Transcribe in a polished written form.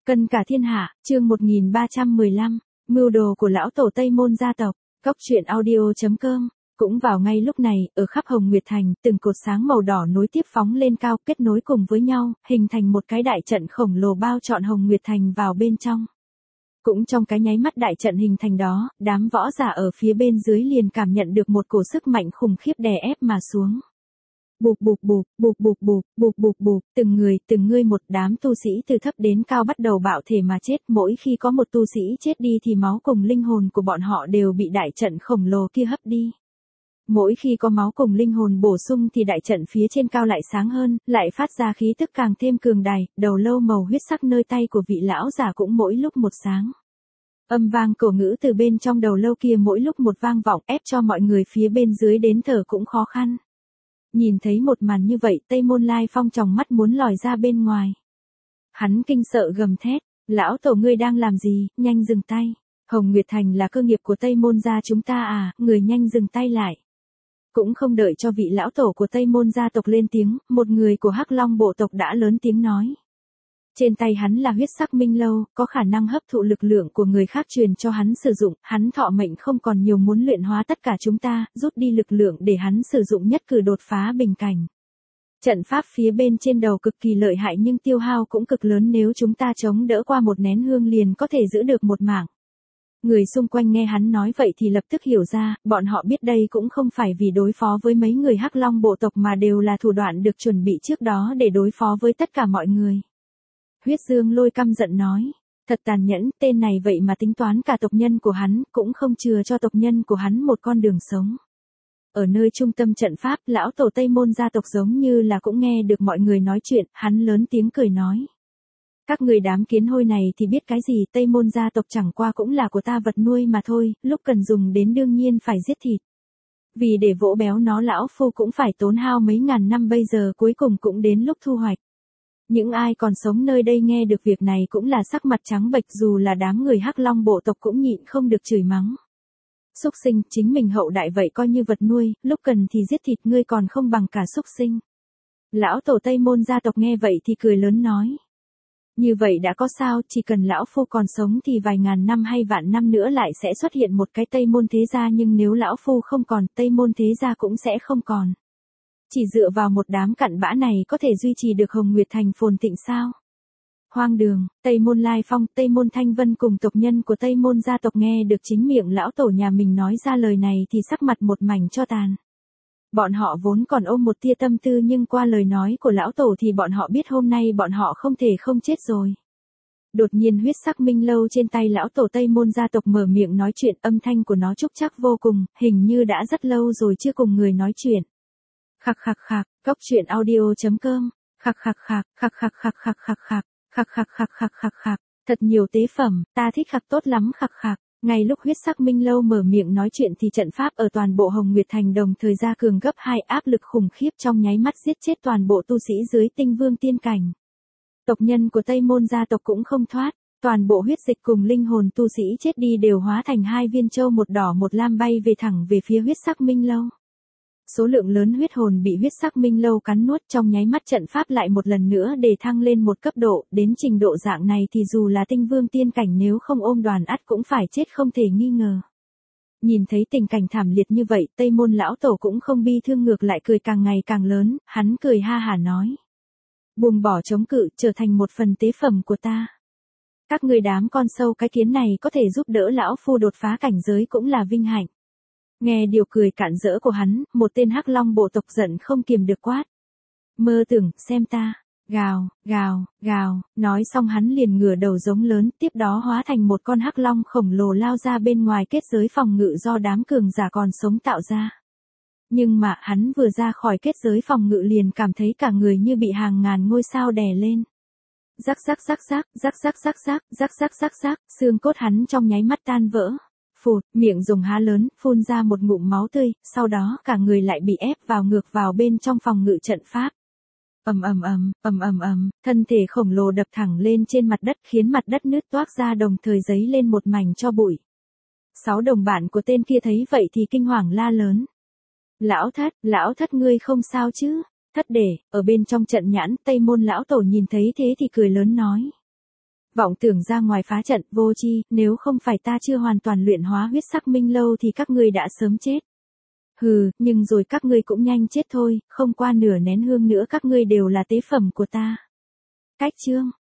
Cân cả thiên hạ, chương 1315, mưu đồ của lão tổ Tây Môn gia tộc, Cốc truyện audio.com. Cũng vào ngay lúc này, ở khắp Hồng Nguyệt Thành, từng cột sáng màu đỏ nối tiếp phóng lên cao, kết nối cùng với nhau, hình thành một cái đại trận khổng lồ bao trọn Hồng Nguyệt Thành vào bên trong. Cũng trong cái nháy mắt đại trận hình thành đó, đám võ giả ở phía bên dưới liền cảm nhận được một cổ sức mạnh khủng khiếp đè ép mà xuống. Bụp bụp bụp, bụp bụp bụp, bụp bụp bụp, từng người một đám tu sĩ từ thấp đến cao bắt đầu bạo thể mà chết. Mỗi khi có một tu sĩ chết đi thì máu cùng linh hồn của bọn họ đều bị đại trận khổng lồ kia hấp đi. Mỗi khi có máu cùng linh hồn bổ sung thì đại trận phía trên cao lại sáng hơn, lại phát ra khí tức càng thêm cường đại. Đầu lâu màu huyết sắc nơi tay của vị lão giả cũng mỗi lúc một sáng. Âm vang cổ ngữ từ bên trong đầu lâu kia mỗi lúc một vang vọng, ép cho mọi người phía bên dưới đến thở cũng khó khăn. Nhìn thấy một màn như vậy, Tây Môn Lai Phong tròng mắt muốn lòi ra bên ngoài. Hắn kinh sợ gầm thét, lão tổ ngươi đang làm gì, nhanh dừng tay. Hồng Nguyệt Thành là cơ nghiệp của Tây Môn gia chúng ta à, người nhanh dừng tay lại. Cũng không đợi cho vị lão tổ của Tây Môn gia tộc lên tiếng, một người của Hắc Long bộ tộc đã lớn tiếng nói. Trên tay hắn là huyết sắc minh lâu, có khả năng hấp thụ lực lượng của người khác truyền cho hắn sử dụng, hắn thọ mệnh không còn nhiều muốn luyện hóa tất cả chúng ta, rút đi lực lượng để hắn sử dụng nhất cử đột phá bình cảnh. Trận pháp phía bên trên đầu cực kỳ lợi hại nhưng tiêu hao cũng cực lớn, nếu chúng ta chống đỡ qua một nén hương liền có thể giữ được một mạng. Người xung quanh nghe hắn nói vậy thì lập tức hiểu ra, bọn họ biết đây cũng không phải vì đối phó với mấy người Hắc Long bộ tộc mà đều là thủ đoạn được chuẩn bị trước đó để đối phó với tất cả mọi người. Huyết Dương Lôi căm giận nói, thật tàn nhẫn, tên này vậy mà tính toán cả tộc nhân của hắn, cũng không chừa cho tộc nhân của hắn một con đường sống. Ở nơi trung tâm trận pháp, lão tổ Tây Môn gia tộc giống như là cũng nghe được mọi người nói chuyện, hắn lớn tiếng cười nói. Các người đám kiến hôi này thì biết cái gì, Tây Môn gia tộc chẳng qua cũng là của ta vật nuôi mà thôi, lúc cần dùng đến đương nhiên phải giết thịt. Vì để vỗ béo nó lão phu cũng phải tốn hao mấy ngàn năm, bây giờ cuối cùng cũng đến lúc thu hoạch. Những ai còn sống nơi đây nghe được việc này cũng là sắc mặt trắng bệch, dù là đám người Hắc Long bộ tộc cũng nhịn không được chửi mắng. Súc sinh, chính mình hậu đại vậy coi như vật nuôi, lúc cần thì giết thịt ngươi còn không bằng cả súc sinh. Lão tổ Tây Môn gia tộc nghe vậy thì cười lớn nói. Như vậy đã có sao, chỉ cần lão phu còn sống thì vài ngàn năm hay vạn năm nữa lại sẽ xuất hiện một cái Tây Môn thế gia, nhưng nếu lão phu không còn, Tây Môn thế gia cũng sẽ không còn. Chỉ dựa vào một đám cặn bã này có thể duy trì được Hồng Nguyệt Thành phồn thịnh sao? Hoang đường. Tây Môn Lai Phong, Tây Môn Thanh Vân cùng tộc nhân của Tây Môn gia tộc nghe được chính miệng lão tổ nhà mình nói ra lời này thì sắc mặt một mảnh cho tàn. Bọn họ vốn còn ôm một tia tâm tư, nhưng qua lời nói của lão tổ thì bọn họ biết hôm nay bọn họ không thể không chết rồi. Đột nhiên huyết sắc minh lâu trên tay lão tổ Tây Môn gia tộc mở miệng nói chuyện, âm thanh của nó trúc chắc vô cùng, hình như đã rất lâu rồi chưa cùng người nói chuyện. Khạc khạc khạc, Cốc truyện audio.com, khạc khạc khạc, khạc khạc khạc khạc khạc khạc, khạc khạc khạc khạc khạc khạc, thật nhiều tế phẩm, ta thích khạc tốt lắm khạc khạc. Ngay lúc huyết sắc minh lâu mở miệng nói chuyện thì trận pháp ở toàn bộ Hồng Nguyệt Thành đồng thời ra cường gấp 2, áp lực khủng khiếp trong nháy mắt giết chết toàn bộ tu sĩ dưới tinh vương tiên cảnh. Tộc nhân của Tây Môn gia tộc cũng không thoát, toàn bộ huyết dịch cùng linh hồn tu sĩ chết đi đều hóa thành hai viên châu một đỏ một lam bay về thẳng về phía huyết sắc minh lâu. Số lượng lớn huyết hồn bị huyết sắc minh lâu cắn nuốt, trong nháy mắt trận pháp lại một lần nữa để thăng lên một cấp độ, đến trình độ dạng này thì dù là tinh vương tiên cảnh nếu không ôm đoàn ắt cũng phải chết không thể nghi ngờ. Nhìn thấy tình cảnh thảm liệt như vậy, Tây Môn lão tổ cũng không bi thương, ngược lại cười càng ngày càng lớn, hắn cười ha hả nói. Buông bỏ chống cự, trở thành một phần tế phẩm của ta. Các người đám con sâu cái kiến này có thể giúp đỡ lão phu đột phá cảnh giới cũng là vinh hạnh. Nghe điều cười cạn dỡ của hắn, một tên Hắc Long bộ tộc giận không kiềm được quát. Mơ tưởng, xem ta, gào, gào, gào, nói xong hắn liền ngửa đầu giống lớn, tiếp đó hóa thành một con Hắc Long khổng lồ lao ra bên ngoài kết giới phòng ngự do đám cường giả còn sống tạo ra. Nhưng mà hắn vừa ra khỏi kết giới phòng ngự liền cảm thấy cả người như bị hàng ngàn ngôi sao đè lên. Rắc rắc rắc rắc, rắc rắc rắc rắc, rắc rắc rắc rắc, xương cốt hắn trong nháy mắt tan vỡ. Phụt, miệng rồng há lớn, phun ra một ngụm máu tươi, sau đó cả người lại bị ép vào ngược vào bên trong phòng ngự trận pháp. Thân thể khổng lồ đập thẳng lên trên mặt đất khiến mặt đất nứt toác ra, đồng thời giấy lên một mảnh tro bụi. 6 đồng bạn của tên kia thấy vậy thì kinh hoàng la lớn. Lão thất ngươi không sao chứ? Thất để, ở bên trong trận nhãn, Tây Môn lão tổ nhìn thấy thế thì cười lớn nói. Vọng tưởng ra ngoài phá trận, vô tri, nếu không phải ta chưa hoàn toàn luyện hóa huyết sắc minh lâu thì các ngươi đã sớm chết. Hừ, nhưng rồi các ngươi cũng nhanh chết thôi, không qua nửa nén hương nữa các ngươi đều là tế phẩm của ta. Cách chương